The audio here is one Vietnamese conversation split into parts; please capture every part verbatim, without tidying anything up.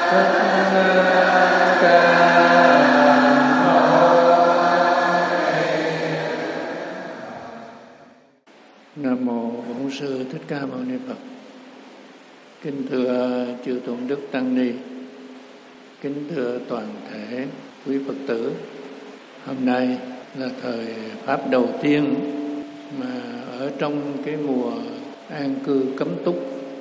Nam mô Bổn Sư Thích Ca Mâu Ni Phật. Kính thưa chư tôn đức tăng ni, kính thưa toàn thể quý Phật tử. Hôm nay là thời pháp đầu tiên mà ở trong cái mùa an cư cấm túc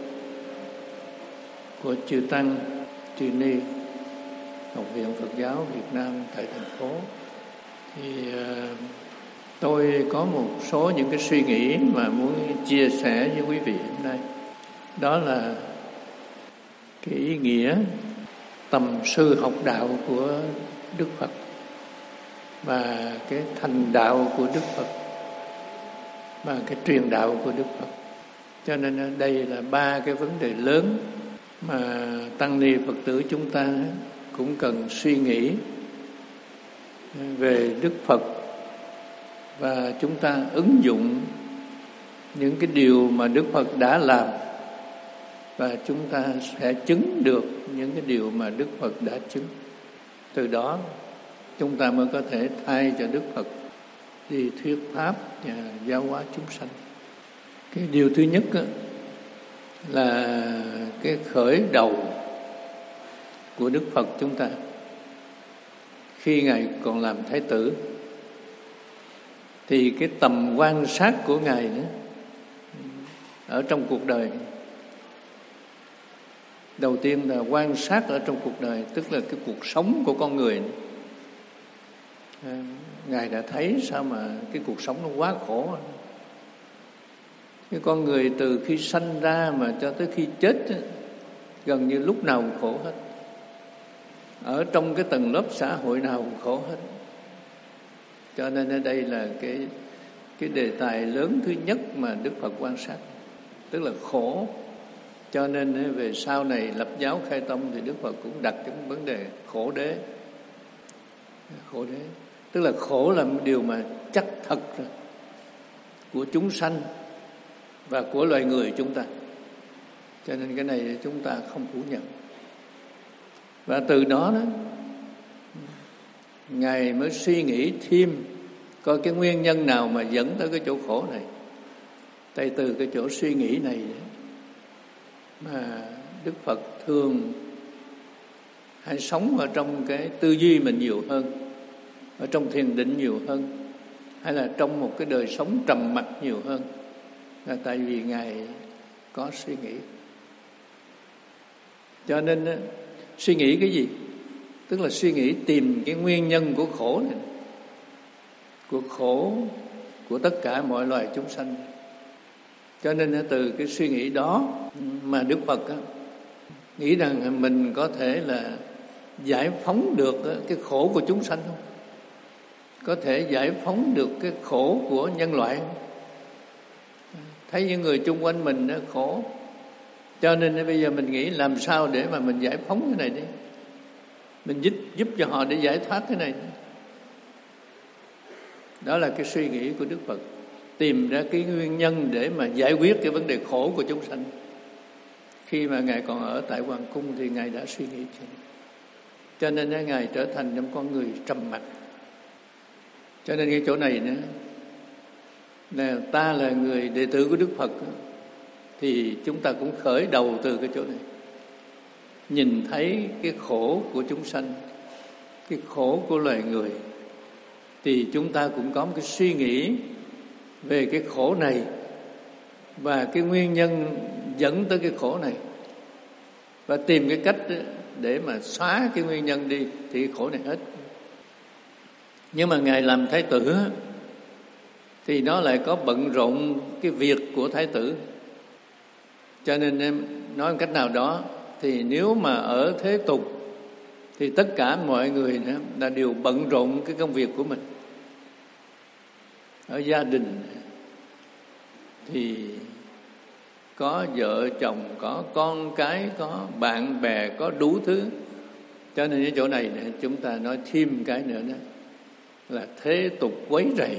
của chư tăng, chư ni Học viện Phật giáo Việt Nam tại thành phố, thì uh, tôi có một số những cái suy nghĩ mà muốn chia sẻ với quý vị hôm nay. Đó là cái ý nghĩa tầm sư học đạo của Đức Phật và cái thành đạo của Đức Phật và cái truyền đạo của Đức Phật. Cho nên đây là ba cái vấn đề lớn mà tăng ni Phật tử chúng ta cũng cần suy nghĩ về Đức Phật, và chúng ta ứng dụng những cái điều mà Đức Phật đã làm, và chúng ta sẽ chứng được những cái điều mà Đức Phật đã chứng. Từ đó chúng ta mới có thể thay cho Đức Phật đi thuyết pháp và giáo hóa chúng sanh. Cái điều thứ nhất là cái khởi đầu của Đức Phật chúng ta khi Ngài còn làm Thái tử, thì cái tầm quan sát của Ngài nữa ở trong cuộc đời. Đầu tiên là quan sát ở trong cuộc đời, tức là cái cuộc sống của con người. Ngài đã thấy sao mà cái cuộc sống nó quá khổ. Cái con người từ khi sanh ra mà cho tới khi chết gần như lúc nào cũng khổ hết. Ở trong cái tầng lớp xã hội nào cũng khổ hết. Cho nên ở đây là cái cái đề tài lớn thứ nhất mà Đức Phật quan sát, tức là khổ. Cho nên về sau này lập giáo khai tông thì Đức Phật cũng đặt cái vấn đề khổ đế. Khổ đế, tức là khổ là một điều mà chắc thật rồi của chúng sanh và của loài người chúng ta. Cho nên cái này chúng ta không phủ nhận. Và từ đó đó Ngài mới suy nghĩ thêm coi cái nguyên nhân nào mà dẫn tới cái chỗ khổ này. Tại từ cái chỗ suy nghĩ này mà Đức Phật thường hay sống ở trong cái tư duy mình nhiều hơn, ở trong thiền định nhiều hơn, hay là trong một cái đời sống trầm mặc nhiều hơn, là tại vì Ngài có suy nghĩ. Cho nên suy nghĩ cái gì? Tức là suy nghĩ tìm cái nguyên nhân của khổ này, của khổ của tất cả mọi loài chúng sanh. Cho nên từ cái suy nghĩ đó mà Đức Phật nghĩ rằng mình có thể là giải phóng được cái khổ của chúng sanh không? Có thể giải phóng được cái khổ của nhân loại không? Thấy những người chung quanh mình nó khổ, cho nên bây giờ mình nghĩ làm sao để mà mình giải phóng cái này đi, mình giúp, giúp cho họ để giải thoát cái này. Đó là cái suy nghĩ của Đức Phật, tìm ra cái nguyên nhân để mà giải quyết cái vấn đề khổ của chúng sanh. Khi mà Ngài còn ở tại Hoàng Cung thì Ngài đã suy nghĩ chuyện. Cho nên Ngài trở thành trong con người trầm mặc. Cho nên cái chỗ này nữa là ta là người đệ tử của Đức Phật, thì chúng ta cũng khởi đầu từ cái chỗ này. Nhìn thấy cái khổ của chúng sanh, cái khổ của loài người, thì chúng ta cũng có một cái suy nghĩ về cái khổ này và cái nguyên nhân dẫn tới cái khổ này, và tìm cái cách để mà xóa cái nguyên nhân đi thì cái khổ này hết. Nhưng mà Ngài làm Thái tử thì nó lại có bận rộn cái việc của Thái tử. Cho nên em nói một cách nào đó, thì nếu mà ở thế tục thì tất cả mọi người là đều bận rộn cái công việc của mình. Ở gia đình thì có vợ chồng, có con cái, có bạn bè, có đủ thứ. Cho nên cái chỗ này chúng ta nói thêm cái nữa đó là thế tục quấy rầy.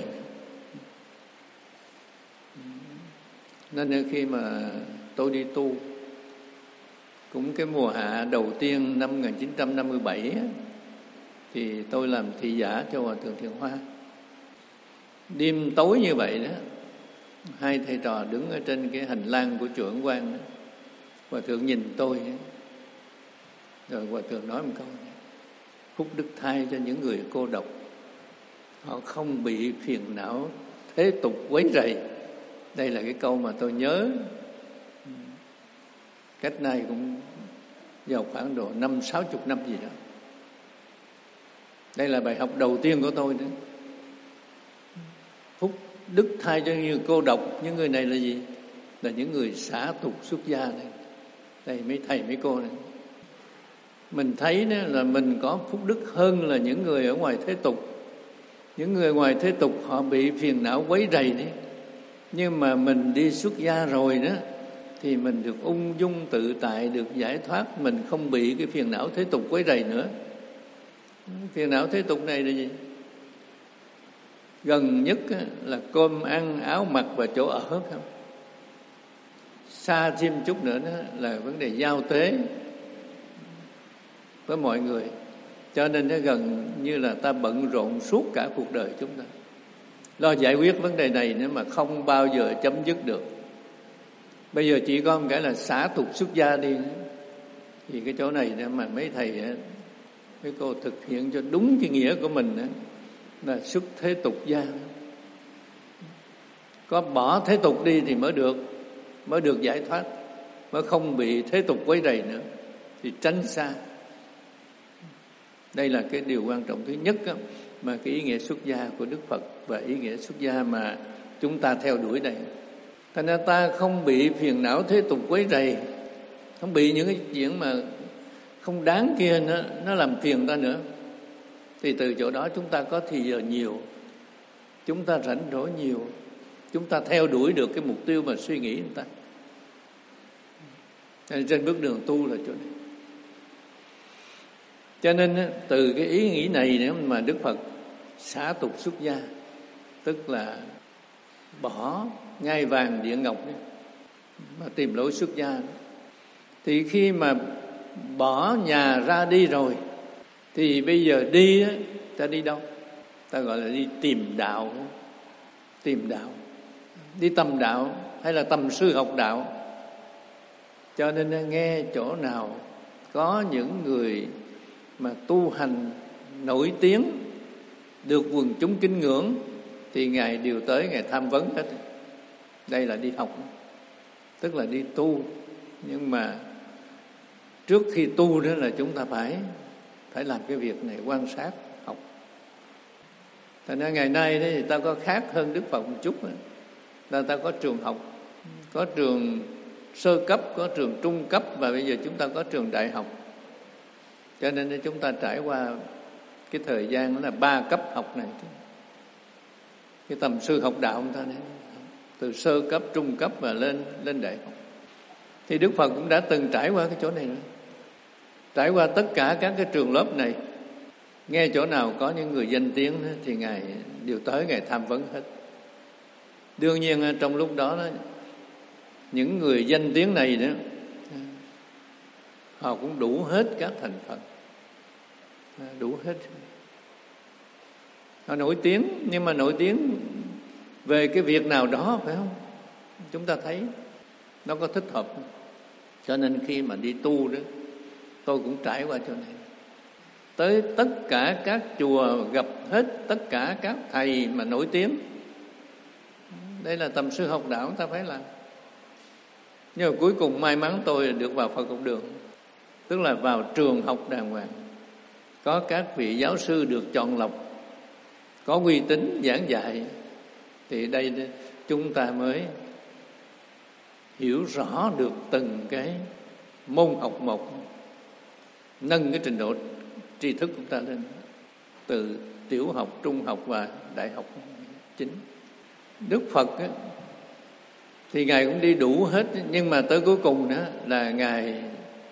Nên khi mà tôi đi tu Cũng cái mùa hạ đầu tiên năm một nghìn chín trăm năm mươi bảy á, thì tôi làm thị giả cho Hòa Thượng Thiện Hoa. Đêm tối như vậy đó, hai thầy trò đứng ở trên cái hành lang của chùa Ấn Quang đó. Hòa Thượng nhìn tôi đó. Rồi Hòa Thượng nói một câu này: phúc đức thay cho những người cô độc, họ không bị phiền não thế tục quấy rầy. Đây là cái câu mà tôi nhớ cách nay cũng vào khoảng độ năm sáu chục năm gì đó. Đây là bài học đầu tiên của tôi đó. Phúc đức thay cho những cô độc. Những người này là gì? Là những người xả tục xuất gia này. Đây mấy thầy mấy cô này. Mình thấy đó là mình có phúc đức hơn là những người ở ngoài thế tục. Những người ngoài thế tục họ bị phiền não quấy rầy đấy. Nhưng mà mình đi xuất gia rồi đó thì mình được ung dung tự tại, được giải thoát, mình không bị cái phiền não thế tục quấy rầy nữa. Phiền não thế tục này là gì? Gần nhất là cơm ăn, áo mặc và chỗ ở không? Xa thêm chút nữa đó là vấn đề giao tế với mọi người. Cho nên nó gần như là ta bận rộn suốt cả cuộc đời chúng ta, lo giải quyết vấn đề này nữa mà không bao giờ chấm dứt được. Bây giờ chỉ có một cái là xả tục xuất gia đi. Thì cái chỗ này mà mấy thầy mấy cô thực hiện cho đúng cái nghĩa của mình đó, là xuất thế tục gia. Có bỏ thế tục đi thì mới được mới được giải thoát, mới không bị thế tục quấy rầy nữa, thì tránh xa. Đây là cái điều quan trọng thứ nhất đó, mà cái ý nghĩa xuất gia của Đức Phật và ý nghĩa xuất gia mà chúng ta theo đuổi đây. Thành ra ta không bị phiền não thế tục quấy rầy, không bị những cái chuyện mà không đáng kia nó, nó làm phiền ta nữa. Thì từ chỗ đó chúng ta có thì giờ nhiều, chúng ta rảnh rỗi nhiều, chúng ta theo đuổi được cái mục tiêu mà suy nghĩ chúng ta. Nên trên bước đường tu là chỗ này. Cho nên từ cái ý nghĩ này nữa mà Đức Phật xả tục xuất gia, tức là bỏ ngai vàng địa ngọc mà tìm lối xuất gia. Thì khi mà bỏ nhà ra đi rồi thì bây giờ đi á, ta đi đâu? Ta gọi là đi tìm đạo. Tìm đạo, đi tầm đạo hay là tầm sư học đạo. Cho nên nghe chỗ nào có những người mà tu hành nổi tiếng, được quần chúng kính ngưỡng, thì Ngài đều tới, Ngài tham vấn hết. Đây là đi học, tức là đi tu. Nhưng mà trước khi tu đó là chúng ta phải phải làm cái việc này, quan sát, học. Thành ra ngày nay đấy thì ta có khác hơn Đức Phật một chút đó, là ta có trường học, có trường sơ cấp, có trường trung cấp, và bây giờ chúng ta có trường đại học. Cho nên chúng ta trải qua cái thời gian đó là ba cấp học này. Cái tầm sư học đạo chúng ta này, từ sơ cấp, trung cấp và lên lên đại học. Thì Đức Phật cũng đã từng trải qua cái chỗ này rồi. Trải qua tất cả các cái trường lớp này. Nghe chỗ nào có những người danh tiếng thì Ngài đều tới, Ngài tham vấn hết. Đương nhiên trong lúc đó, đó những người danh tiếng này đó, họ cũng đủ hết các thành phần, đủ hết. Họ nổi tiếng, nhưng mà nổi tiếng về cái việc nào đó, phải không? Chúng ta thấy nó có thích hợp. Cho nên khi mà đi tu đó, tôi cũng trải qua chỗ này. Tới tất cả các chùa, gặp hết tất cả các thầy mà nổi tiếng. Đây là tầm sư học đạo chúng ta phải làm. Nhưng mà cuối cùng may mắn tôi được vào Phật học đường, tức là vào trường học đàng hoàng, có các vị giáo sư được chọn lọc, có uy tín giảng dạy. Thì đây chúng ta mới hiểu rõ được từng cái môn học một, nâng cái trình độ tri thức của chúng ta lên, từ tiểu học, trung học và đại học chính. Đức Phật á, thì Ngài cũng đi đủ hết, nhưng mà tới cuối cùng đó là Ngài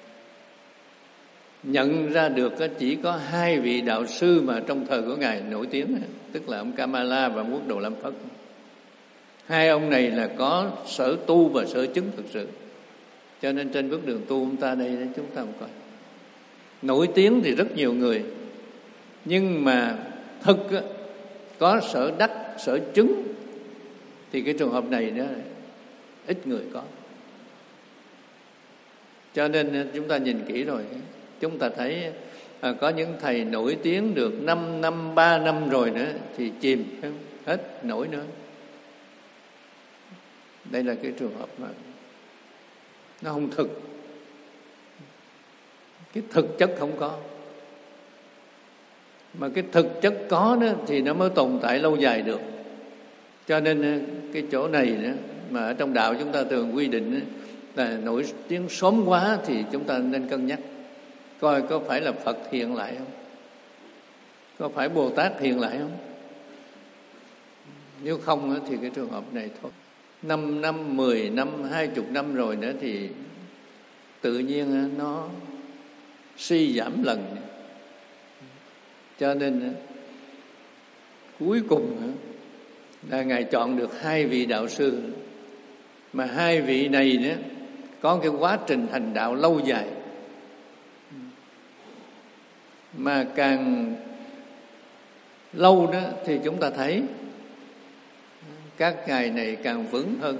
nhận ra được chỉ có hai vị đạo sư mà trong thời của Ngài nổi tiếng, tức là ông Kamala và Quốc Đồ Lam Phất. Hai ông này là có sở tu và sở chứng thực sự. Cho nên trên bước đường tu chúng ta đây chúng ta không coi. Nổi tiếng thì rất nhiều người, nhưng mà thực có sở đắc, sở chứng thì cái trường hợp này đó ít người có. Cho nên chúng ta nhìn kỹ rồi, chúng ta thấy à, có những thầy nổi tiếng được năm năm, ba năm rồi nữa thì chìm hết nổi nữa. Đây là cái trường hợp mà nó không thực. Cái thực chất không có. Mà cái thực chất có đó thì nó mới tồn tại lâu dài được. Cho nên cái chỗ này đó, mà ở trong đạo chúng ta thường quy định là nổi tiếng sớm quá thì chúng ta nên cân nhắc coi có phải là Phật hiện lại không, có phải Bồ Tát hiện lại không. Nếu không thì cái trường hợp này thôi. Năm năm, mười năm, hai chục năm rồi nữa thì tự nhiên nó suy giảm lần. Cho nên cuối cùng là Ngài chọn được hai vị đạo sư, mà hai vị này nữa có cái quá trình hành đạo lâu dài, mà càng lâu đó thì chúng ta thấy các ngài này càng vững hơn.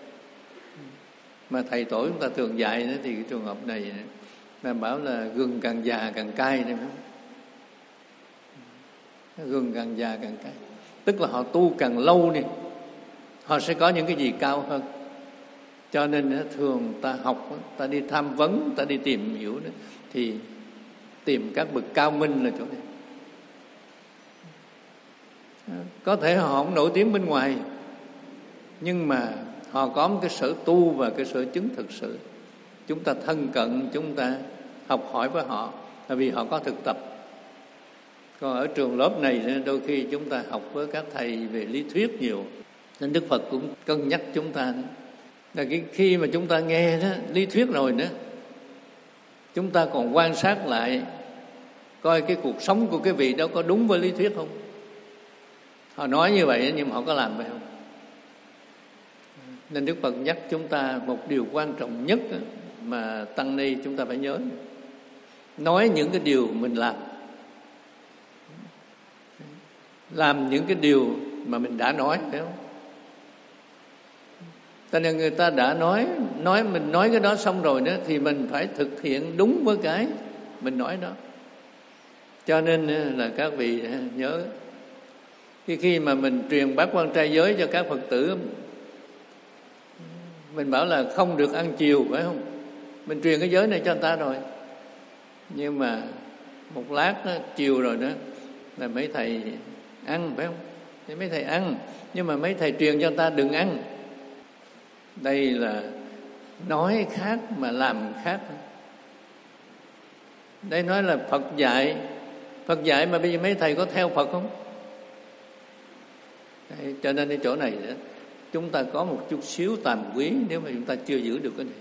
Mà thầy tổ chúng ta thường dạy đó, thì cái trường hợp này là bảo là gừng càng già càng cay, đấy không? Gừng càng già càng cay, tức là họ tu càng lâu đi, họ sẽ có những cái gì cao hơn. Cho nên thường ta học, ta đi tham vấn, ta đi tìm hiểu đó, thì tìm các bậc cao minh là chỗ này. Có thể họ không nổi tiếng bên ngoài, nhưng mà họ có một cái sở tu và cái sở chứng thực sự. Chúng ta thân cận, chúng ta học hỏi với họ, là vì họ có thực tập. Còn ở trường lớp này đôi khi chúng ta học với các thầy về lý thuyết nhiều, nên Đức Phật cũng cân nhắc chúng ta đó. Là cái khi mà chúng ta nghe đó, lý thuyết rồi nữa, chúng ta còn quan sát lại coi cái cuộc sống của cái vị đó có đúng với lý thuyết không. Họ nói như vậy nhưng mà họ có làm vậy không? Nên Đức Phật nhắc chúng ta một điều quan trọng nhất mà tăng ni chúng ta phải nhớ: nói những cái điều mình làm, làm những cái điều mà mình đã nói, phải không? Cho nên người ta đã nói, nói mình nói cái đó xong rồi đó, thì mình phải thực hiện đúng với cái mình nói đó. Cho nên là các vị nhớ, khi khi mà mình truyền bát quan trai giới cho các Phật tử, mình bảo là không được ăn chiều, phải không? Mình truyền cái giới này cho người ta rồi, nhưng mà một lát đó, chiều rồi đó là mấy thầy ăn, phải không? Thì mấy thầy ăn, nhưng mà mấy thầy truyền cho người ta đừng ăn. Đây là nói khác mà làm khác. Đây nói là Phật dạy, Phật dạy mà bây giờ mấy thầy có theo Phật không? Đấy, cho nên cái chỗ này đó, chúng ta có một chút xíu tàm quý nếu mà chúng ta chưa giữ được cái này.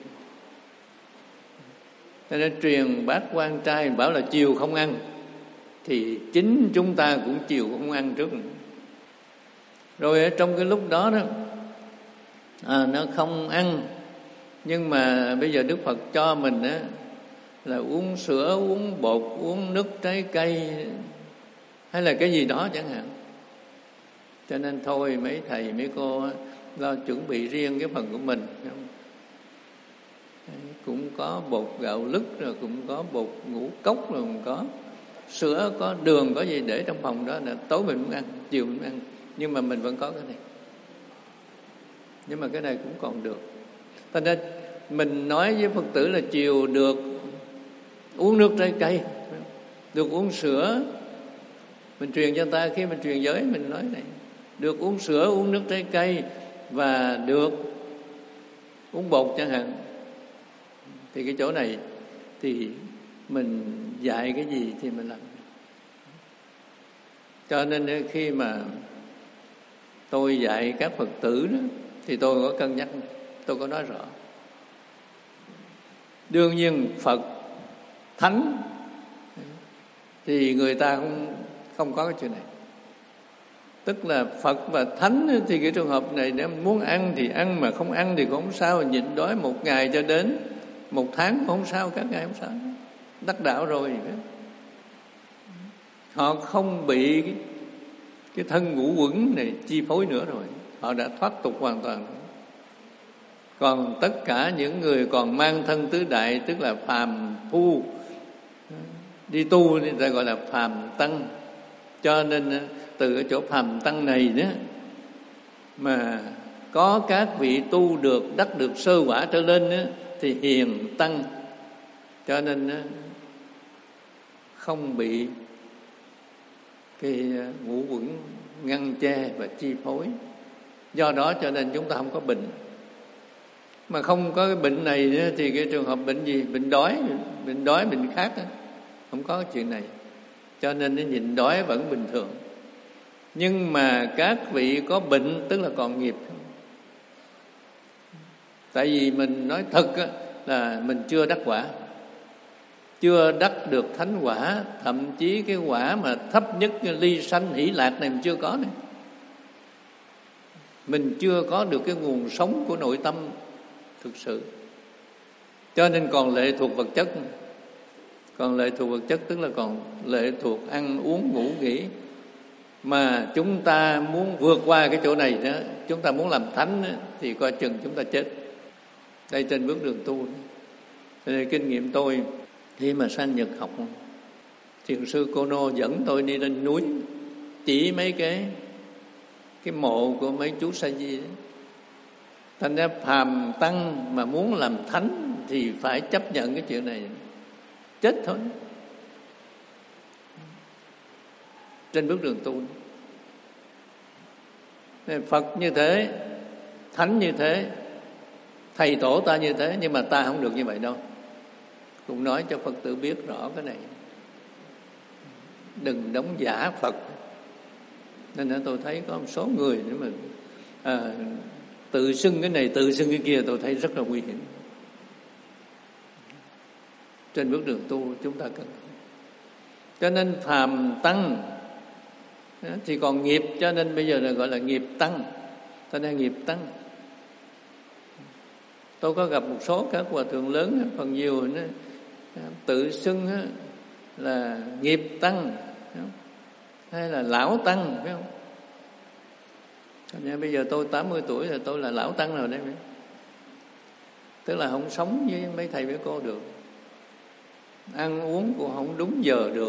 Cho nên truyền bát quan trai bảo là chiều không ăn, thì chính chúng ta cũng chiều không ăn trước. Rồi ở trong cái lúc đó đó à, nó không ăn, nhưng mà bây giờ Đức Phật cho mình á là uống sữa, uống bột, uống nước trái cây hay là cái gì đó chẳng hạn. Cho nên thôi mấy thầy mấy cô lo chuẩn bị riêng cái phần của mình, cũng có bột gạo lứt, rồi cũng có bột ngũ cốc, rồi cũng có sữa, có đường, có gì để trong phòng đó, là tối mình muốn ăn, chiều mình muốn ăn, nhưng mà mình vẫn có cái này. Nhưng mà cái này cũng còn được. Thành ra mình nói với Phật tử là chiều được uống nước trái cây, được uống sữa. Mình truyền cho người ta, khi mình truyền giới mình nói này, được uống sữa, uống nước trái cây và được uống bột chẳng hạn. Thì cái chỗ này thì mình dạy cái gì thì mình làm. Cho nên khi mà tôi dạy các Phật tử đó, thì tôi có cân nhắc, tôi có nói rõ. Đương nhiên Phật Thánh thì người ta không không có cái chuyện này. Tức là Phật và Thánh thì cái trường hợp này, nếu muốn ăn thì ăn, mà không ăn thì cũng không sao, nhịn đói một ngày cho đến một tháng cũng không sao, các ngài không sao, đắc đạo rồi. Họ không bị cái, cái thân ngũ quẩn này chi phối nữa rồi, họ đã thoát tục hoàn toàn. Còn tất cả những người còn mang thân tứ đại, tức là phàm phu, đi tu thì ta gọi là phàm tăng. Cho nên từ cái chỗ phàm tăng này đó mà có các vị tu được, đắc được sơ quả trở lên đó, thì hiền tăng. Cho nên đó, không bị cái ngũ quẩn ngăn che và chi phối. Do đó cho nên chúng ta không có bệnh. Mà không có cái bệnh này nữa, thì cái trường hợp bệnh gì? Bệnh đói, bệnh đói, bệnh khác đó. Không có cái chuyện này. Cho nên nó nhịn đói vẫn bình thường. Nhưng mà các vị có bệnh tức là còn nghiệp. Tại vì mình nói thật á, là mình chưa đắc quả, chưa đắc được thánh quả. Thậm chí cái quả mà thấp nhất, ly sanh hỷ lạc này mình chưa có này. Mình chưa có được cái nguồn sống của nội tâm thực sự. Cho nên còn lệ thuộc vật chất. Còn lệ thuộc vật chất tức là còn lệ thuộc ăn uống ngủ nghỉ. Mà chúng ta muốn vượt qua cái chỗ này đó, chúng ta muốn làm thánh đó, thì coi chừng chúng ta chết. Đây trên bước đường tu. Cho nên kinh nghiệm tôi khi mà sang Nhật học, thiền sư Kono dẫn tôi đi lên núi, chỉ mấy cái cái mộ của mấy chú Sa Di đó. Thành ra phàm tăng mà muốn làm thánh thì phải chấp nhận cái chuyện này, chết thôi. Trên bước đường tu, Phật như thế, thánh như thế, thầy tổ ta như thế, nhưng mà ta không được như vậy đâu. Cũng nói cho Phật tử biết rõ cái này, đừng đóng giả Phật. Nên là tôi thấy có một số người nữa mà à, tự xưng cái này, tự xưng cái kia, tôi thấy rất là nguy hiểm. Trên bước đường tu chúng ta cần. Cho nên phàm tăng thì còn nghiệp, cho nên bây giờ là gọi là nghiệp tăng. Cho nên nghiệp tăng. Tôi có gặp một số các hòa thượng lớn, phần nhiều nữa, tự xưng là nghiệp tăng hay là lão tăng, phải không? Nên bây giờ tôi tám mươi tuổi rồi, tôi là lão tăng rồi đấy. Tức là không sống với mấy thầy mấy cô được, ăn uống cũng không đúng giờ được.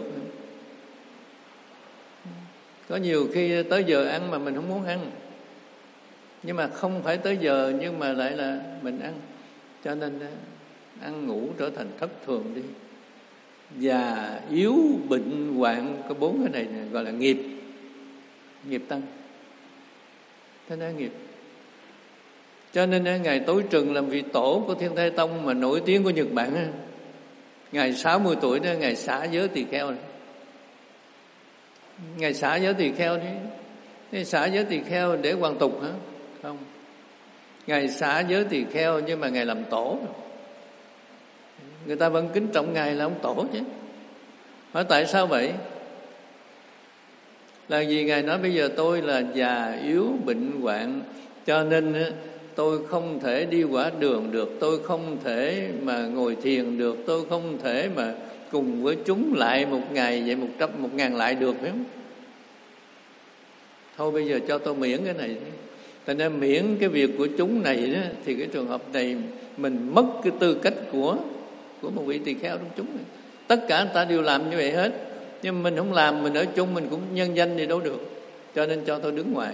Có nhiều khi tới giờ ăn mà mình không muốn ăn, nhưng mà không phải tới giờ nhưng mà lại là mình ăn. Cho nên ăn ngủ trở thành thất thường đi. Già yếu bệnh hoạn, có bốn cái này, này gọi là nghiệp. Nghiệp tăng. Thế nên nghiệp. Cho nên Ngài Tối Trừng làm vị tổ của Thiên Thai Tông mà nổi tiếng của Nhật Bản. Ngài sáu mươi tuổi đó, Ngài xả giới tỳ kheo này. Ngài xả giới tỳ kheo đấy. Ngài xả giới tỳ kheo để hoàn tục hả? Không. Ngài xả giới tỳ kheo nhưng mà Ngài làm tổ. Người ta vẫn kính trọng Ngài là ông tổ chứ. Hỏi tại sao vậy? Là vì Ngài nói bây giờ tôi là già yếu bệnh hoạn, cho nên tôi không thể đi quả đường được, tôi không thể mà ngồi thiền được, tôi không thể mà cùng với chúng lại một ngày vậy một trăm một ngàn lại được, phải không? Thôi bây giờ cho tôi miễn cái này. Thành ra miễn cái việc của chúng này đó, thì cái trường hợp này mình mất cái tư cách của của một vị tỳ kheo trong chúng này. Tất cả người ta đều làm như vậy hết, nhưng mình không làm, mình ở chung mình cũng nhân danh thì đâu được. Cho nên cho tôi đứng ngoài.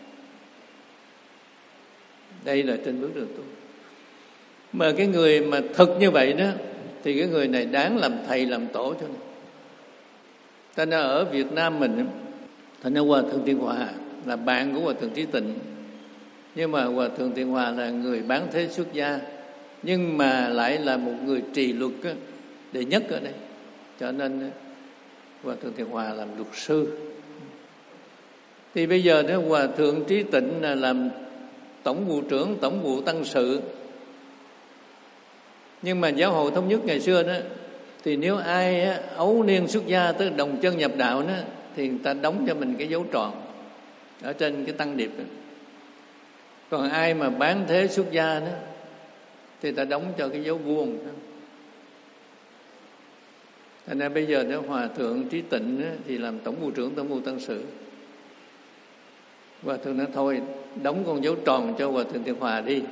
Đây là trên bước đường tu. Mà cái người mà thực như vậy đó, thì cái người này đáng làm thầy làm tổ cho này. Thành ra ở Việt Nam mình, thành ra Hòa Thượng Tiên Hòa là bạn của Hòa Thượng Trí Tịnh, nhưng mà Hòa Thượng Tiên Hòa là người bán thế xuất gia, nhưng mà lại là một người trì luật đệ nhất ở đây. Cho nên Hòa Thượng Tiên Hòa làm luật sư. Thì bây giờ đó Hòa Thượng Trí Tịnh là làm tổng vụ trưởng, tổng vụ tăng sự. Nhưng mà giáo hội thống nhất ngày xưa đó, thì nếu ai ấu niên xuất gia tức đồng chân nhập đạo đó, thì người ta đóng cho mình cái dấu tròn ở trên cái tăng điệp đó. Còn ai mà bán thế xuất gia đó, thì ta đóng cho cái dấu vuông đó. Thành ra bây giờ nếu Hòa Thượng Trí Tịnh thì làm tổng vụ trưởng Tổng vụ Tăng Sự. Hòa Thượng nói thôi đóng con dấu tròn cho Hòa Thượng Thiện Hòa đi,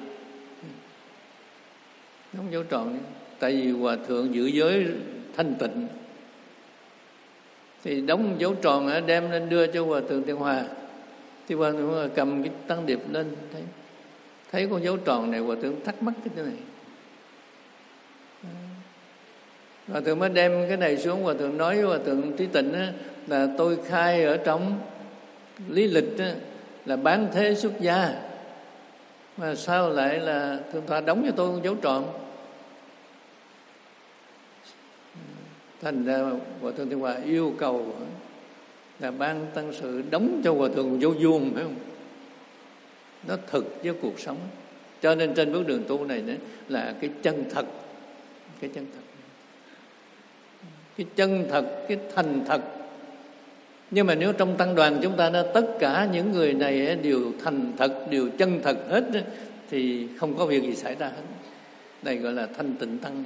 đóng dấu tròn đi. Tại vì Hòa Thượng giữ giới thanh tịnh, thì đóng dấu tròn đem lên đưa cho Hòa Thượng Thiện Hòa. Thì Hòa Thượng Hòa cầm cái tăng điệp lên, thấy thấy con dấu tròn này, Hòa Thượng thắc mắc cái này. Hòa Thượng mới đem cái này xuống. Hòa Thượng nói với Hòa Thượng Trí Tịnh á, là tôi khai ở trong lý lịch á, là bán thế xuất gia, mà sao lại là Thượng tọa đóng cho tôi con dấu tròn? Thành ra Hòa Thượng Thiện Hòa yêu cầu là ban tăng sự đóng cho Hòa Thượng dấu vuông, phải không? Nó thực với cuộc sống. Cho nên trên bước đường tu này đó là cái chân thật, cái chân thật, cái chân thật, cái thành thật. Nhưng mà nếu trong tăng đoàn chúng ta đó, tất cả những người này đều thành thật, đều chân thật hết, thì không có việc gì xảy ra hết. Đây gọi là thanh tịnh tăng.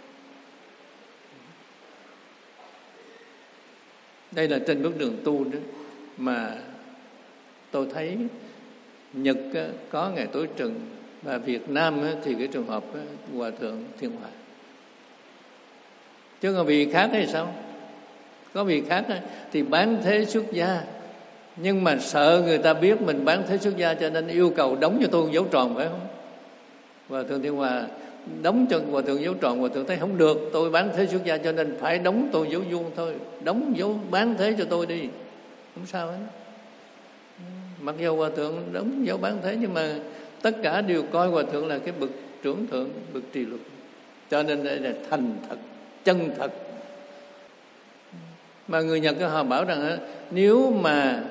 Đây là trên bước đường tu đó mà tôi thấy Nhật có Ngài Tối Trừng, và Việt Nam thì cái trường hợp Hòa Thượng Thiện Hòa. Chứ còn vị khác hay sao? Có vị khác thì bán thế xuất gia, nhưng mà sợ người ta biết mình bán thế xuất gia cho nên yêu cầu đóng cho tôi dấu tròn, phải không? Hòa Thượng Thiện Hòa đóng cho Hòa Thượng dấu tròn, Hòa Thượng thấy không được, tôi bán thế xuất gia cho nên phải đóng tôi dấu vuông thôi, đóng dấu bán thế cho tôi đi, không sao hết. Mặc dù Hòa Thượng đóng dấu bán thế, nhưng mà tất cả đều coi Hòa Thượng là cái bậc trưởng thượng, bậc trì luật. Cho nên đây là thành thật, chân thật. Mà người Nhật họ bảo rằng nếu mà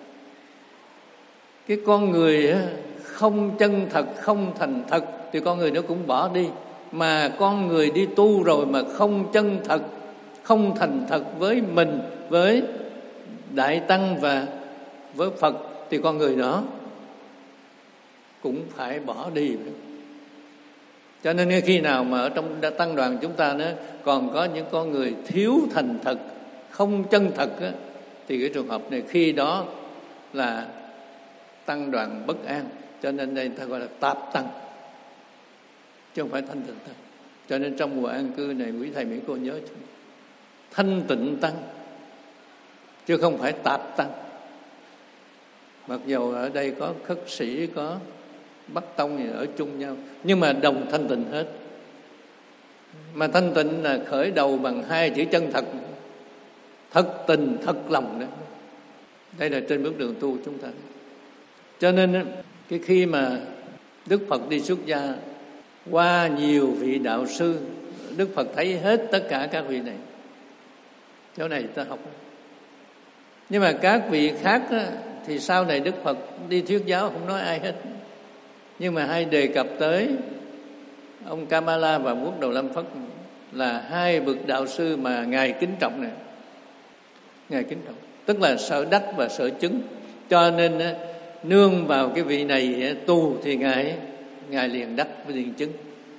cái con người không chân thật, không thành thật thì con người nó cũng bỏ đi. Mà con người đi tu rồi mà không chân thật, không thành thật với mình, với Đại Tăng và với Phật, thì con người đó cũng phải bỏ đi. Cho nên khi nào mà ở trong tăng đoàn chúng ta nó còn có những con người thiếu thành thật, không chân thật á, thì cái trường hợp này khi đó là tăng đoàn bất an. Cho nên đây ta gọi là tạp tăng, chứ không phải thanh tịnh tăng. Cho nên trong mùa an cư này quý thầy mấy cô nhớ thanh tịnh tăng, chứ không phải tạp tăng. Mặc dù ở đây có khất sĩ, có Bắc Tông gì ở chung nhau, nhưng mà đồng thanh tịnh hết. Mà thanh tịnh là khởi đầu bằng hai chữ chân thật, thật tình, thật lòng đó. Đây là trên bước đường tu chúng ta. Cho nên cái khi mà Đức Phật đi xuất gia qua nhiều vị đạo sư, Đức Phật thấy hết tất cả các vị này. Chỗ này ta học. Nhưng mà các vị khác á, thì sau này Đức Phật đi thuyết giáo không nói ai hết. Nhưng mà hay đề cập tới ông Kamala và Quốc Đầu Lâm Phất là hai bậc đạo sư mà Ngài kính trọng này. Ngài kính trọng, tức là sợ đắc và sợ chứng. Cho nên nương vào cái vị này tu thì Ngài Ngài liền đắc với liền chứng.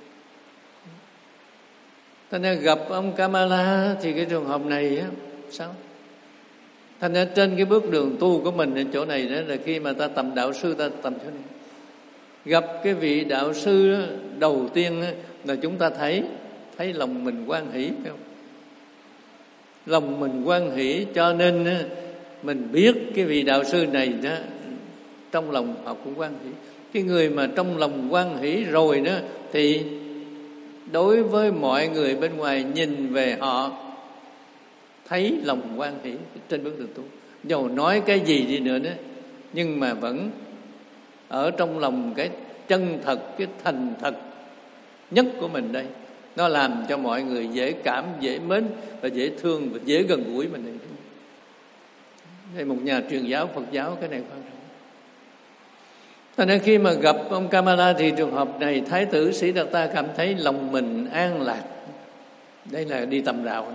Thành ra gặp ông Kamala thì cái trường hợp này sao? Thành ra trên cái bước đường tu của mình ở chỗ này đó là khi mà ta tầm đạo sư, ta tầm chỗ này, gặp cái vị đạo sư đó, đầu tiên đó, là chúng ta thấy thấy lòng mình hoan hỷ, phải không? Lòng mình hoan hỷ, cho nên đó, mình biết cái vị đạo sư này đó trong lòng họ cũng hoan hỷ. Cái người mà trong lòng hoan hỷ rồi đó thì đối với mọi người bên ngoài nhìn về họ thấy lòng hoan hỷ trên bước đường tu. Dầu nói cái gì đi nữa đó, nhưng mà vẫn ở trong lòng cái chân thật, cái thành thật nhất của mình đây, nó làm cho mọi người dễ cảm, dễ mến và dễ thương và dễ gần gũi mình. Đây, đây một nhà truyền giáo Phật giáo cái này quan trọng. Cho nên khi mà gặp ông Kamala thì trường hợp này Thái tử Sĩ Đạt Ta cảm thấy lòng mình an lạc. Đây là đi tầm đạo.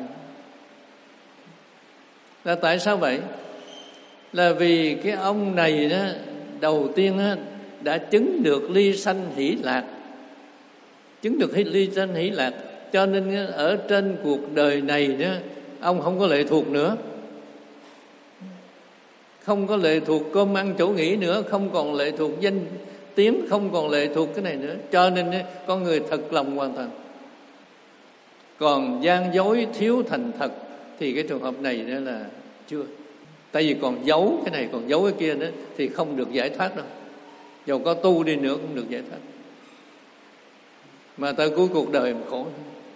Là tại sao vậy? Là vì cái ông này đó, đầu tiên đó, đã chứng được ly sanh hỷ lạc. chứng được ly sanh hỷ lạc. Cho nên ở trên cuộc đời này đó, ông không có lệ thuộc nữa, không có lệ thuộc cơm ăn chỗ nghỉ nữa, không còn lệ thuộc danh tiếng, không còn lệ thuộc cái này nữa. Cho nên con người thật lòng hoàn toàn. Còn gian dối thiếu thành thật thì cái trường hợp này nữa là chưa. Tại vì còn giấu cái này, còn giấu cái kia nữa thì không được giải thoát đâu. Dầu có tu đi nữa cũng được giải thoát, mà tới cuối cuộc đời mà khổ.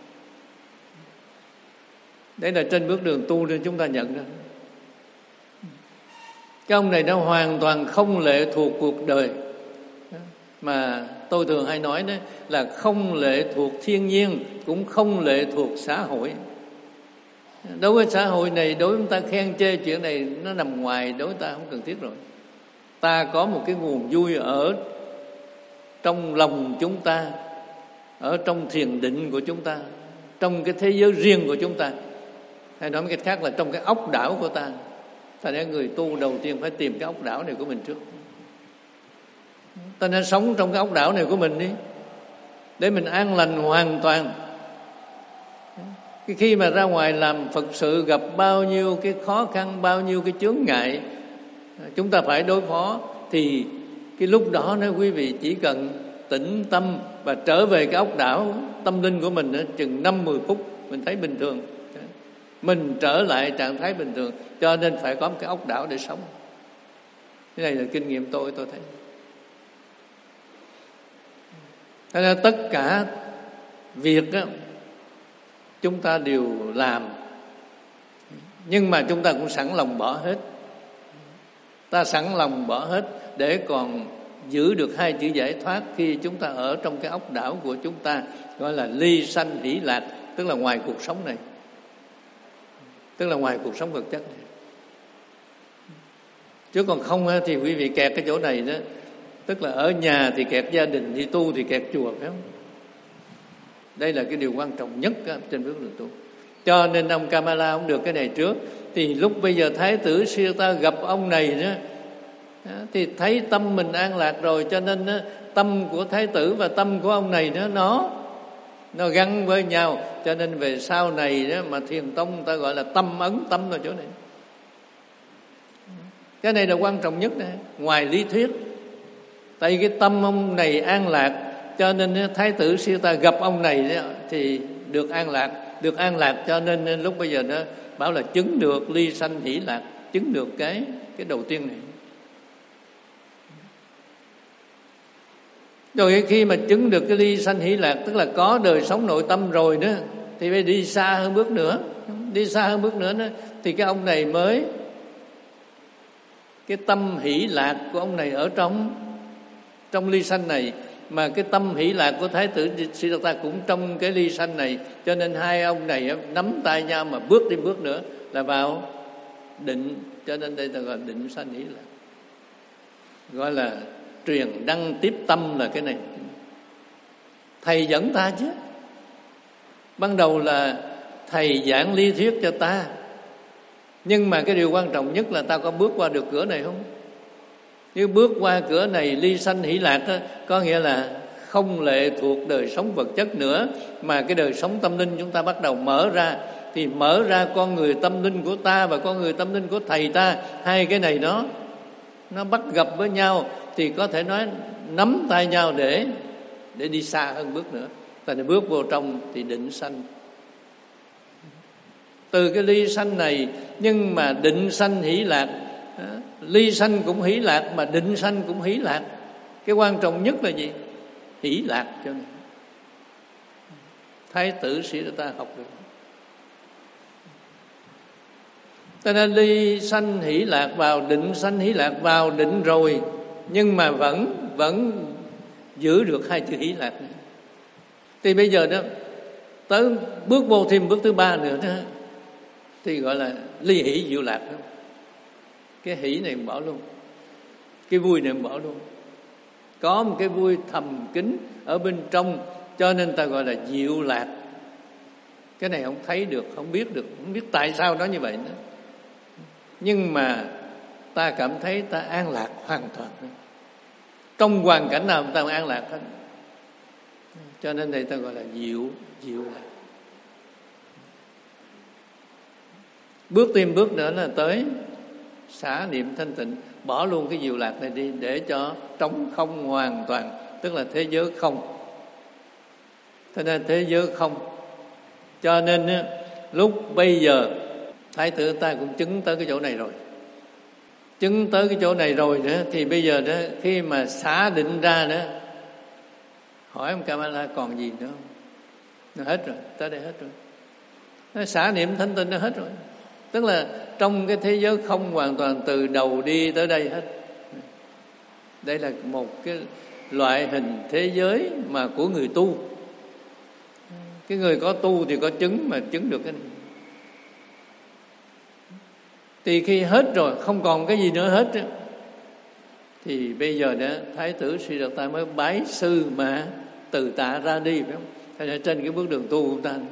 Đấy là trên bước đường tu nên chúng ta nhận ra. Cái ông này nó hoàn toàn không lệ thuộc cuộc đời. Mà tôi thường hay nói đó là không lệ thuộc thiên nhiên, cũng không lệ thuộc xã hội. Đối với xã hội này, đối với chúng ta khen chê chuyện này nó nằm ngoài, đối với ta không cần thiết rồi. Ta có một cái nguồn vui ở trong lòng chúng ta, ở trong thiền định của chúng ta, trong cái thế giới riêng của chúng ta, hay nói một cách khác là trong cái ốc đảo của ta. Ta nên người tu đầu tiên phải tìm cái ốc đảo này của mình trước. Ta nên sống trong cái ốc đảo này của mình đi, để mình an lành hoàn toàn. Cái khi mà ra ngoài làm Phật sự gặp bao nhiêu cái khó khăn, bao nhiêu cái chướng ngại chúng ta phải đối phó, thì cái lúc đó nếu quý vị chỉ cần tĩnh tâm và trở về cái ốc đảo tâm linh của mình đó, chừng năm mười phút mình thấy bình thường, mình trở lại trạng thái bình thường. Cho nên phải có một cái ốc đảo để sống. Cái này là kinh nghiệm tôi tôi thấy. Thế nên tất cả việc đó, chúng ta đều làm, nhưng mà chúng ta cũng sẵn lòng bỏ hết. Ta sẵn lòng bỏ hết để còn giữ được hai chữ giải thoát khi chúng ta ở trong cái ốc đảo của chúng ta, gọi là ly sanh hỷ lạc, tức là ngoài cuộc sống này, tức là ngoài cuộc sống vật chất này. Chứ còn không thì quý vị kẹt cái chỗ này đó, tức là ở nhà thì kẹt gia đình, đi tu thì kẹt chùa, phải không? Đây là cái điều quan trọng nhất trên bước đường tu. Cho nên ông Kamala ông được cái này trước. Thì lúc bây giờ Thái tử Siddhartha gặp ông này đó, thì thấy tâm mình an lạc rồi. Cho nên tâm của Thái tử và tâm của ông này đó, nó nó gắn với nhau. Cho nên về sau này đó, mà Thiền Tông ta gọi là tâm ấn tâm ở chỗ này. Cái này là quan trọng nhất đó, ngoài lý thuyết. Tại vì cái tâm ông này an lạc, cho nên Thái tử Siddhartha gặp ông này đó, thì được an lạc. Được an lạc cho nên lúc bây giờ nó bảo là chứng được ly sanh hỷ lạc, chứng được cái cái đầu tiên này. Rồi khi mà chứng được cái ly sanh hỷ lạc, tức là có đời sống nội tâm rồi đó, thì phải đi xa hơn bước nữa. Đi xa hơn bước nữa đó, thì cái ông này mới, cái tâm hỷ lạc của ông này ở trong trong ly sanh này, mà cái tâm hỷ lạc của Thái tử Siddhartha cũng trong cái ly sanh này. Cho nên hai ông này nắm tay nhau mà bước đi bước nữa là vào định. Cho nên đây ta gọi định sanh hỷ lạc, gọi là truyền đăng tiếp tâm là cái này. Thầy dẫn ta chứ, ban đầu là thầy giảng lý thuyết cho ta, nhưng mà cái điều quan trọng nhất là ta có bước qua được cửa này không? Nếu bước qua cửa này ly sanh hỷ lạc đó, có nghĩa là không lệ thuộc đời sống vật chất nữa, mà cái đời sống tâm linh chúng ta bắt đầu mở ra. Thì mở ra con người tâm linh của ta và con người tâm linh của thầy ta, hai cái này nó nó bắt gặp với nhau, thì có thể nói nắm tay nhau để để đi xa hơn bước nữa. Ta nên bước vô trong thì định sanh. Từ cái ly sanh này, nhưng mà định sanh hỷ lạc, ly sanh cũng hỷ lạc mà định sanh cũng hỷ lạc. Cái quan trọng nhất là gì? Hỷ lạc. Cho nên Thái tử Siddhartha học được. Cho nên ly sanh hỷ lạc vào, định sanh hỷ lạc vào định rồi, nhưng mà vẫn vẫn giữ được hai chữ hỷ lạc này. Thì bây giờ đó tới bước vô thêm bước thứ ba nữa đó, thì gọi là ly hỷ diệu lạc đó. Cái hỷ này mình bỏ luôn, cái vui này mình bỏ luôn. Có một cái vui thầm kín ở bên trong, cho nên ta gọi là diệu lạc. Cái này không thấy được, không biết được, không biết tại sao nó như vậy nữa. Nhưng mà ta cảm thấy ta an lạc hoàn toàn. Trong hoàn cảnh nào ta an lạc hết. Cho nên đây ta gọi là diệu, diệu lạc. Bước thêm bước nữa là tới xả niệm thanh tịnh, bỏ luôn cái diệu lạc này đi để cho trống không hoàn toàn, tức là thế giới không. Thế nên thế giới không. Cho nên lúc bây giờ Thái tử ta cũng chứng tới cái chỗ này rồi. Chứng tới cái chỗ này rồi nữa thì bây giờ đó, khi mà xả định ra nữa, hỏi ông Kamala còn gì nữa không? Nó hết rồi, tới đây hết rồi. Nó xả niệm thanh tịnh nó hết rồi. Tức là trong cái thế giới không hoàn toàn từ đầu đi tới đây hết. Đây là một cái loại hình thế giới mà của người tu. Cái người có tu thì có chứng mà chứng được cái này. Thì khi hết rồi, không còn cái gì nữa hết đó, thì bây giờ đó Thái tử Siddhartha mới bái sư mà từ tạ ra đi, phải không? Thế nên trên cái bước đường tu của ta.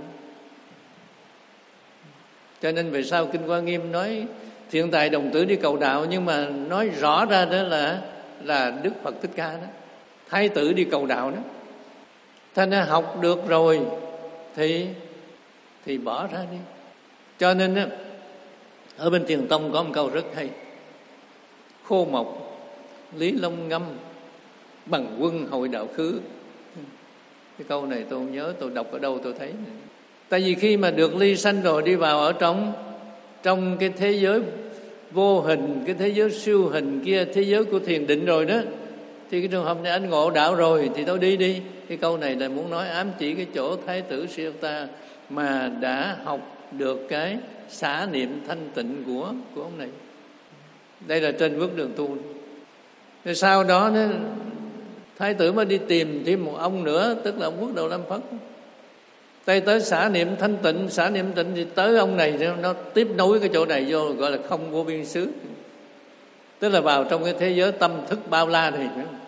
Cho nên về sau Kinh Hoa Nghiêm nói thiện tài đồng tử đi cầu đạo, nhưng mà nói rõ ra đó là là Đức Phật Thích Ca đó, Thái tử đi cầu đạo đó. Thế nên học được rồi thì thì bỏ ra đi. Cho nên đó, ở bên Thiền Tông có một câu rất hay: khô mộc lý long ngâm, bằng quân hội đạo khứ. Cái câu này tôi không nhớ, tôi đọc ở đâu tôi thấy này. Tại vì khi mà được ly sanh rồi, đi vào ở trong trong cái thế giới vô hình, cái thế giới siêu hình kia, thế giới của thiền định rồi đó, thì cái trường hợp này anh ngộ đạo rồi thì tôi đi đi. Cái câu này là muốn nói ám chỉ cái chỗ Thái tử Siddhartha mà đã học được cái xả niệm thanh tịnh của của ông này. Đây là trên bước đường tu. Rồi sau đó nó, Thái tử mới đi tìm thêm một ông nữa, tức là ông Quốc Đầu Lâm Phất. Tới tới xả niệm thanh tịnh, xả niệm tịnh thì tới ông này nó tiếp nối cái chỗ này vô, gọi là không vô biên xứ. Tức là vào trong cái thế giới tâm thức bao la này.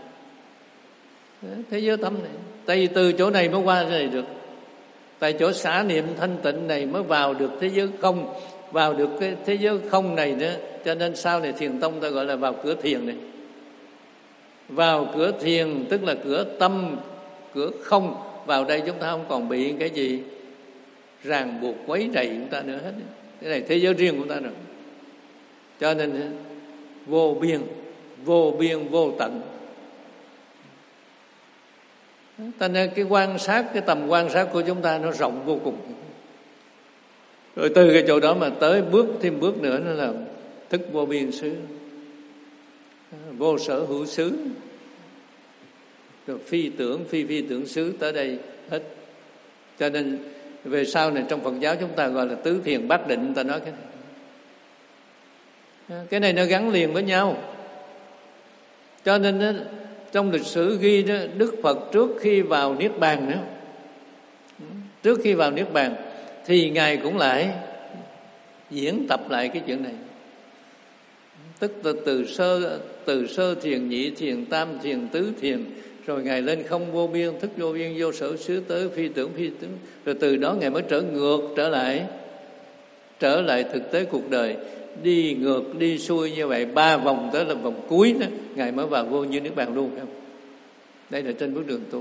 Thế giới tâm này. Tại vì từ chỗ này mới qua cái này được. Tại chỗ xả niệm thanh tịnh này mới vào được thế giới không, vào được cái thế giới không này nữa. Cho nên sau này Thiền Tông ta gọi là vào cửa thiền này. Vào cửa thiền tức là cửa tâm, cửa không. Vào đây chúng ta không còn bị cái gì ràng buộc quấy rầy chúng ta nữa hết. Cái này thế giới riêng của ta rồi. Cho nên vô biên, vô biên, vô tận. Cho nên cái quan sát, cái tầm quan sát của chúng ta nó rộng vô cùng. Rồi từ cái chỗ đó mà tới bước thêm bước nữa, nó là thức vô biên xứ, vô sở hữu xứ, rồi phi tưởng, phi phi tưởng xứ, tới đây hết. Cho nên về sau này trong Phật giáo chúng ta gọi là tứ thiền bát định, ta nói cái này. Cái này nó gắn liền với nhau. Cho nên đó, trong lịch sử ghi đó, Đức Phật trước khi vào Niết Bàn nữa, trước khi vào Niết Bàn thì Ngài cũng lại diễn tập lại cái chuyện này. Tức từ, từ sơ từ sơ thiền, nhị thiền, tam thiền, tứ thiền, rồi Ngài lên không vô biên, thức vô biên, vô sở xứ, tới phi tưởng, phi tưởng. Rồi từ đó Ngài mới trở ngược trở lại, trở lại thực tế cuộc đời, đi ngược, đi xuôi như vậy, ba vòng tới là vòng cuối đó, Ngài mới vào vô như Niết Bàn luôn. Không? Đây là trên bước đường tu.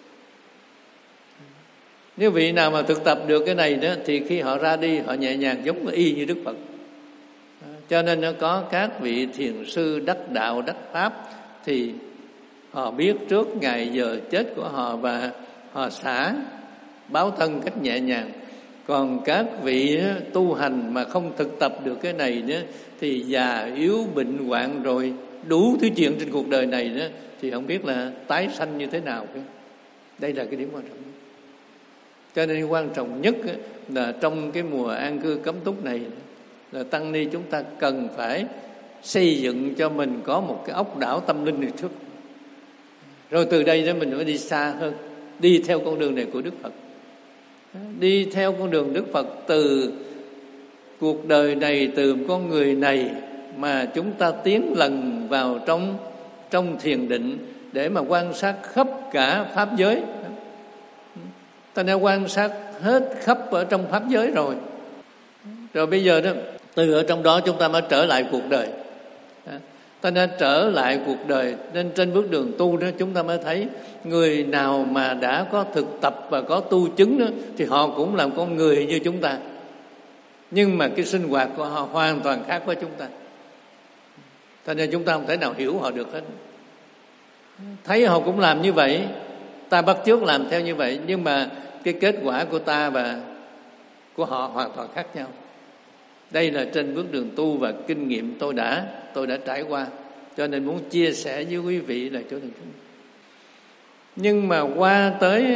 Nếu vị nào mà thực tập được cái này đó, thì khi họ ra đi, họ nhẹ nhàng giống y như Đức Phật. Cho nên nó có các vị thiền sư đắc đạo, đắc pháp, thì họ biết trước ngày giờ chết của họ và họ xả báo thân cách nhẹ nhàng. Còn các vị tu hành mà không thực tập được cái này nữa, thì già yếu bệnh hoạn rồi đủ thứ chuyện trên cuộc đời này đó, thì không biết là tái sanh như thế nào. Đây là cái điểm quan trọng. Cho nên quan trọng nhất là trong cái mùa an cư cấm túc này là tăng ni chúng ta cần phải xây dựng cho mình có một cái ốc đảo tâm linh này trước. Rồi từ đây đó mình mới đi xa hơn, đi theo con đường này của Đức Phật. Đi theo con đường Đức Phật, từ cuộc đời này, từ con người này mà chúng ta tiến lần vào trong trong thiền định để mà quan sát khắp cả pháp giới. Ta đã quan sát hết khắp ở trong pháp giới rồi. Rồi bây giờ đó, từ ở trong đó chúng ta mới trở lại cuộc đời. Ta nên trở lại cuộc đời. Nên trên bước đường tu đó chúng ta mới thấy người nào mà đã có thực tập và có tu chứng đó, thì họ cũng là con người như chúng ta, nhưng mà cái sinh hoạt của họ hoàn toàn khác với chúng ta. Cho nên chúng ta không thể nào hiểu họ được hết. Thấy họ cũng làm như vậy, ta bắt chước làm theo như vậy, nhưng mà cái kết quả của ta và của họ hoàn toàn khác nhau. Đây là trên bước đường tu và kinh nghiệm tôi đã tôi đã trải qua, cho nên muốn chia sẻ với quý vị là chỗ này. Nhưng mà qua tới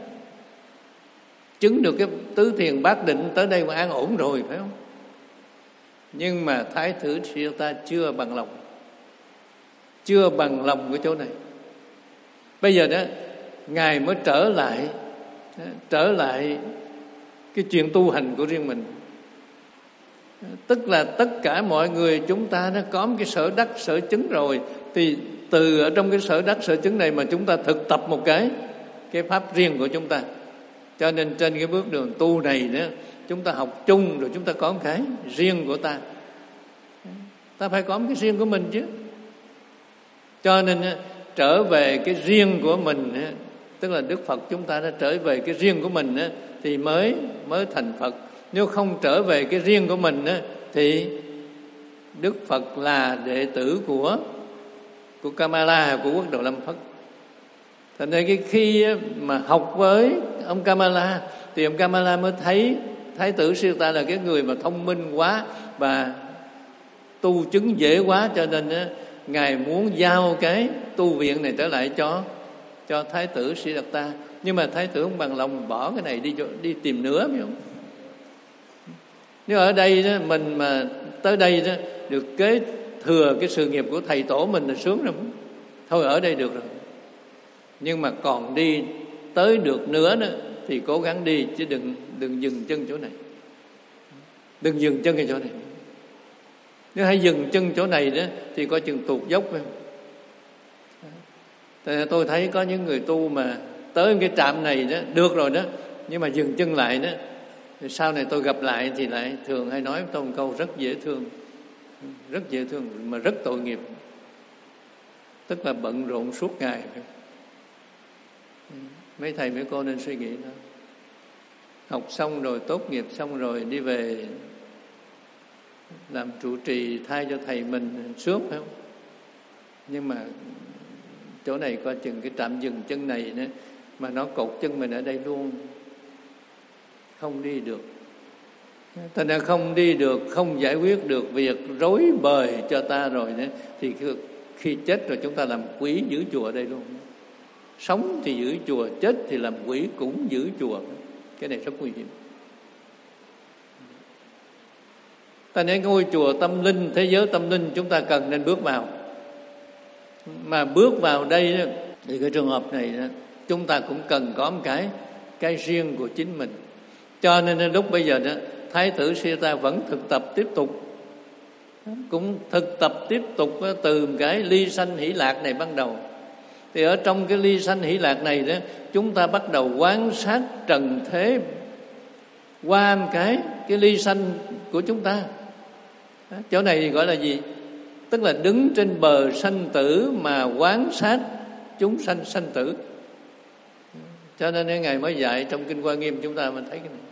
chứng được cái tứ thiền bát định, tới đây mà an ổn rồi, phải không? Nhưng mà thái tử Siddhartha chưa bằng lòng, chưa bằng lòng cái chỗ này. Bây giờ đó Ngài mới trở lại trở lại cái chuyện tu hành của riêng mình. Tức là tất cả mọi người chúng ta nó có một cái sở đắc sở chứng rồi, thì từ ở trong cái sở đắc sở chứng này mà chúng ta thực tập một cái cái pháp riêng của chúng ta. Cho nên trên cái bước đường tu này đó, chúng ta học chung rồi chúng ta có một cái riêng của ta. Ta phải có một cái riêng của mình chứ. Cho nên trở về cái riêng của mình, tức là Đức Phật chúng ta đã trở về cái riêng của mình thì mới mới thành Phật. Nếu không trở về cái riêng của mình thì Đức Phật là đệ tử của của Kamala, của quốc độ Lâm Phất. Thành ra cái khi mà học với ông Kamala thì ông Kamala mới thấy thái tử Siddhartha là cái người mà thông minh quá và tu chứng dễ quá, cho nên Ngài muốn giao cái tu viện này trở lại cho cho thái tử Siddhartha. Nhưng mà thái tử không bằng lòng, bỏ cái này đi đi tìm nữa, phải không? Nếu ở đây đó, mình mà tới đây đó được kế thừa cái sự nghiệp của thầy tổ mình là sướng rồi. Thôi ở đây được rồi. Nhưng mà còn đi tới được nữa đó thì cố gắng đi, chứ đừng đừng dừng chân chỗ này. Đừng dừng chân cái chỗ này. Nếu hay dừng chân chỗ này đó thì coi chừng tụt dốc. Tại tôi thấy có những người tu mà tới cái trạm này đó được rồi đó, nhưng mà dừng chân lại đó. Sau này tôi gặp lại thì lại thường hay nói tôi một câu rất dễ thương, rất dễ thương mà rất tội nghiệp. Tức là bận rộn suốt ngày. Mấy thầy mấy cô nên suy nghĩ đó. Học xong rồi, tốt nghiệp xong rồi đi về làm trụ trì thay cho thầy mình sướng, phải không? Nhưng mà chỗ này coi chừng cái trạm dừng chân này nữa, mà nó cột chân mình ở đây luôn, không đi được. Thành ra không đi được, không giải quyết được việc rối bời cho ta rồi nữa, thì khi chết rồi chúng ta làm quỷ giữ chùa ở đây luôn. Sống thì giữ chùa, chết thì làm quỷ cũng giữ chùa. Cái này rất nguy hiểm. Ta nên ngôi chùa tâm linh, thế giới tâm linh chúng ta cần nên bước vào. Mà bước vào đây đó, thì cái trường hợp này đó, chúng ta cũng cần có một cái cái riêng của chính mình. Cho nên lúc bây giờ đó, thái tử Siddhartha vẫn thực tập tiếp tục, cũng thực tập tiếp tục từ cái ly sanh hỷ lạc này ban đầu. Thì ở trong cái ly sanh hỷ lạc này đó, chúng ta bắt đầu quan sát trần thế qua một cái cái ly sanh của chúng ta. Chỗ này thì gọi là gì? Tức là đứng trên bờ sanh tử mà quan sát chúng sanh sanh tử. Cho nên Ngài mới dạy trong Kinh Hoa Nghiêm chúng ta mình thấy cái này.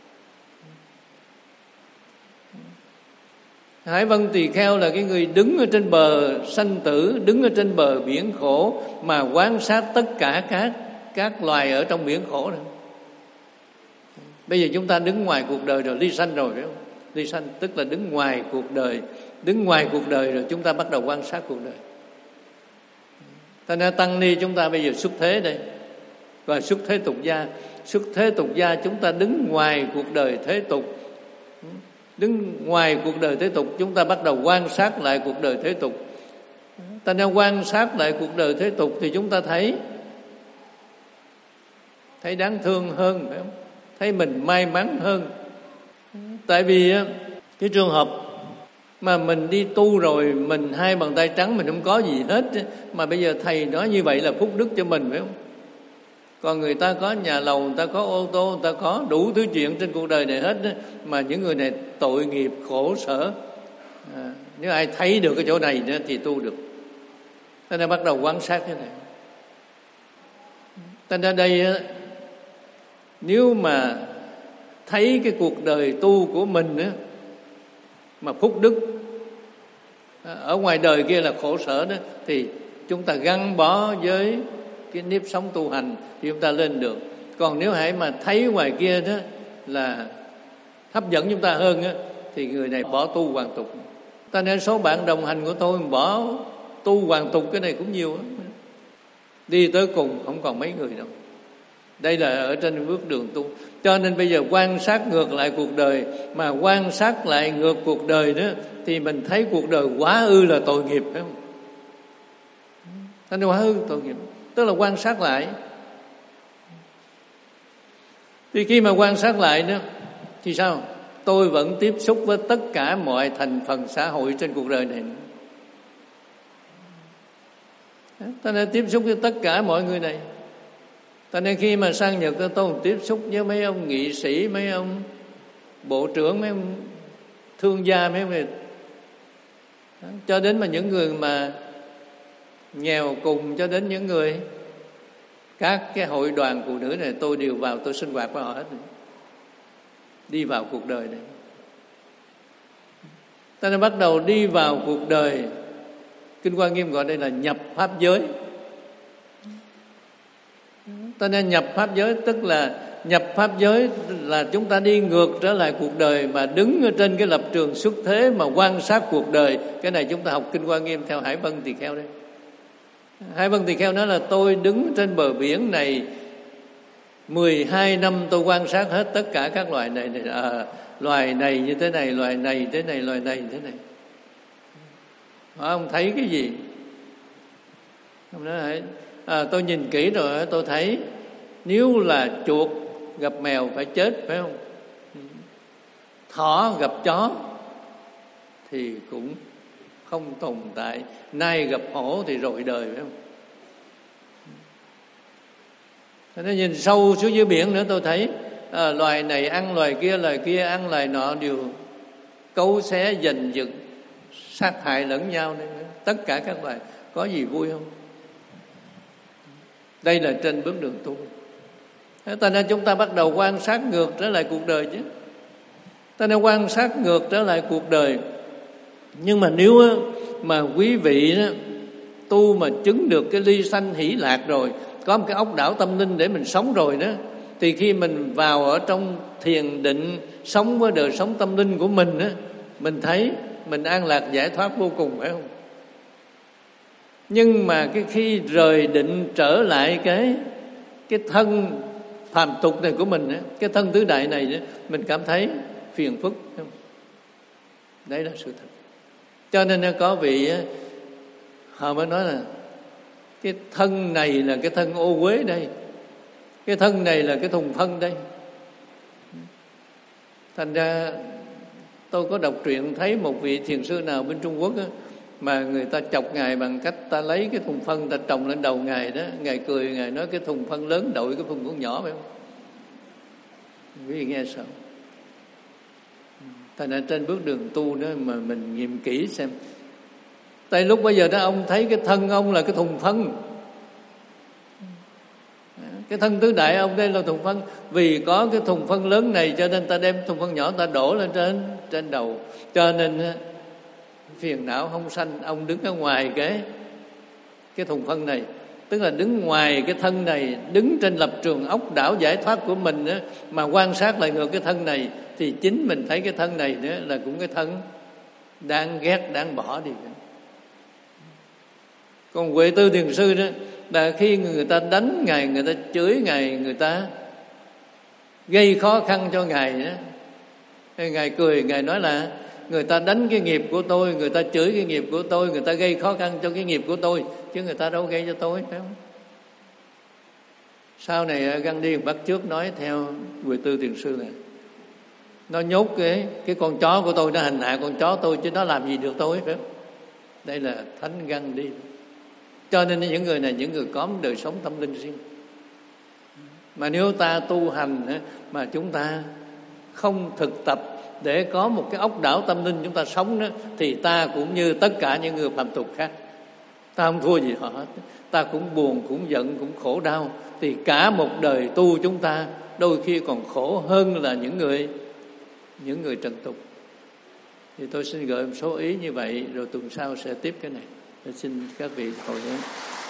Hải Vân Tỳ Kheo là cái người đứng ở trên bờ sanh tử, đứng ở trên bờ biển khổ mà quan sát tất cả các các loài ở trong biển khổ này. Bây giờ chúng ta đứng ngoài cuộc đời rồi, ly sanh rồi, phải không? Ly sanh tức là đứng ngoài cuộc đời, đứng ngoài cuộc đời rồi chúng ta bắt đầu quan sát cuộc đời. Thành ra tăng ni chúng ta bây giờ xuất thế đây, và xuất thế tục gia. Xuất thế tục gia chúng ta đứng ngoài cuộc đời thế tục. Đứng ngoài cuộc đời thế tục, chúng ta bắt đầu quan sát lại cuộc đời thế tục. Ta nên quan sát lại cuộc đời thế tục thì chúng ta thấy thấy đáng thương hơn, phải không? Thấy mình may mắn hơn. Tại vì cái trường hợp mà mình đi tu rồi, mình hai bàn tay trắng, mình không có gì hết, mà bây giờ thầy nói như vậy là phúc đức cho mình, phải không? Còn người ta có nhà lầu, người ta có ô tô, người ta có đủ thứ chuyện trên cuộc đời này hết, mà những người này tội nghiệp khổ sở, À, nếu ai thấy được cái chỗ này nữa thì tu được. Cho nên bắt đầu quan sát thế này. Cho nên đây nếu mà thấy cái cuộc đời tu của mình á, mà phúc đức ở ngoài đời kia là khổ sở đó, thì chúng ta gắn bó với cái nếp sống tu hành thì chúng ta lên được. Còn nếu hãy mà thấy ngoài kia đó là hấp dẫn chúng ta hơn á, thì người này bỏ tu hoàn tục. Ta nên số bạn đồng hành của tôi bỏ tu hoàn tục cái này cũng nhiều lắm. Đi tới cùng không còn mấy người đâu. Đây là ở trên bước đường tu. Cho nên bây giờ quan sát ngược lại cuộc đời, mà quan sát lại ngược cuộc đời đó, thì mình thấy cuộc đời quá ư là tội nghiệp, phải không? Nó quá ư tội nghiệp, tức là quan sát lại. Thì khi mà quan sát lại đó thì sao? Tôi vẫn tiếp xúc với tất cả mọi thành phần xã hội trên cuộc đời này. Ta nên tiếp xúc với tất cả mọi người này. Ta nên khi mà sang Nhật tôi tiếp xúc với mấy ông nghị sĩ, mấy ông bộ trưởng, mấy ông thương gia, mấy ông này, cho đến mà những người mà nghèo cùng, cho đến những người các cái hội đoàn phụ nữ này, tôi đều vào, tôi sinh hoạt với họ hết. Đi vào cuộc đời này. Ta nên bắt đầu đi vào cuộc đời. Kinh Hoa Nghiêm gọi đây là nhập pháp giới. Ta nên nhập pháp giới, tức là nhập pháp giới là chúng ta đi ngược trở lại cuộc đời, mà đứng ở trên cái lập trường xuất thế mà quan sát cuộc đời. Cái này chúng ta học Kinh Hoa Nghiêm theo Hải Vân Tỳ Kheo đây. Hải Vân Tỳ Kheo nói là tôi đứng trên bờ biển này mười hai năm, tôi quan sát hết tất cả các loài này, này à, loài này như thế này, loài này thế này, loài này thế này. Ông thấy cái gì? Ông nói à, tôi nhìn kỹ rồi tôi thấy nếu là chuột gặp mèo phải chết, phải không? Thỏ gặp chó thì cũng không tồn tại. Nai gặp hổ thì rồi đời, phải không? Nó nhìn sâu xuống dưới biển nữa tôi thấy à, loài này ăn loài kia, loài kia ăn loài nọ, đều cấu xé giành giật, sát hại lẫn nhau. Tất cả các loài có gì vui không? Đây là trên bước đường tu. Ta nên chúng ta bắt đầu quan sát ngược trở lại cuộc đời chứ. Ta nên quan sát ngược trở lại cuộc đời. Nhưng mà nếu mà quý vị đó, tu mà chứng được cái ly sanh hỷ lạc rồi, có một cái ốc đảo tâm linh để mình sống rồi đó, thì khi mình vào ở trong thiền định, sống với đời sống tâm linh của mình đó, mình thấy mình an lạc giải thoát vô cùng, phải không? Nhưng mà cái khi rời định trở lại cái cái thân phàm tục này của mình đó, cái thân tứ đại này đó, mình cảm thấy phiền phức, phải không? Đấy là sự thật. Cho nên có vị họ mới nói là cái thân này là cái thân ô uế đây, cái thân này là cái thùng phân đây. Thành ra tôi có đọc truyện thấy một vị thiền sư nào bên Trung Quốc á, mà người ta chọc ngài bằng cách ta lấy cái thùng phân ta trồng lên đầu ngài đó, ngài cười, ngài nói cái thùng phân lớn đội cái thùng con nhỏ, phải không? Quý vị nghe sao? Thành ra trên bước đường tu đó mà mình nghiệm kỹ xem. Tại lúc bây giờ đó ông thấy cái thân ông là cái thùng phân, cái thân tứ đại ông đây là thùng phân. Vì có cái thùng phân lớn này cho nên ta đem thùng phân nhỏ ta đổ lên trên trên đầu, cho nên phiền não không sanh. Ông đứng ở ngoài cái cái thùng phân này, tức là đứng ngoài cái thân này, đứng trên lập trường ốc đảo giải thoát của mình đó, mà quan sát lại ngược cái thân này, thì chính mình thấy cái thân này nữa là cũng cái thân đáng ghét, đáng bỏ đi. Còn Huệ Tư Thiền Sư đó là khi người ta đánh ngài, người ta chửi ngài, người ta gây khó khăn cho ngài đó, ngài cười, ngài nói là người ta đánh cái nghiệp của tôi, người ta chửi cái nghiệp của tôi, người ta gây khó khăn cho cái nghiệp của tôi, chứ người ta đâu gây cho tôi, phải không? Sau này Gandhi bắt chước nói theo Huệ Tư Thiền Sư này, nó nhốt cái cái con chó của tôi, nó hành hạ con chó tôi, chứ nó làm gì được tôi, phải không? Đây là Thánh Gandhi. Cho nên những người này, những người có một đời sống tâm linh riêng. Mà nếu ta tu hành mà chúng ta không thực tập để có một cái ốc đảo tâm linh chúng ta sống đó, thì ta cũng như tất cả những người phạm tục khác, ta không thua gì họ hết. Ta cũng buồn, cũng giận, cũng khổ đau, thì cả một đời tu chúng ta đôi khi còn khổ hơn là những người những người trần tục. Thì tôi xin gửi một số ý như vậy, rồi tuần sau sẽ tiếp cái này. Tôi xin các vị hồi hướng.